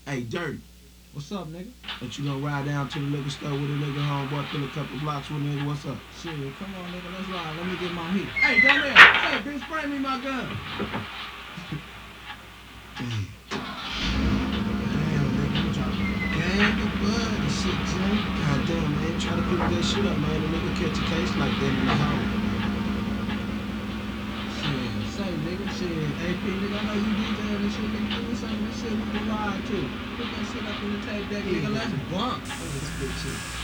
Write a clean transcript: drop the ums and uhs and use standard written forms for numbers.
Hey, Dirty. What's up, nigga? But you gonna ride down to the liquor store with a nigga homeboy, pull a couple blocks with a nigga? What's up? Shit, come on, nigga, let's ride. Let me get my heat. Hey, down there. Hey, bitch, bring me my gun. Damn. Damn, nigga, you trying to gang the bud and shit, Jay. God damn, man, try to pick that shit up, man. The nigga catch a case like that in the hole. Shit, say, nigga, shit. AP, nigga, I know you DJing and shit, nigga. Give me some of this shit we can ride too. Put that shit up in the tape deck, nigga. Let's bump. Let's get you.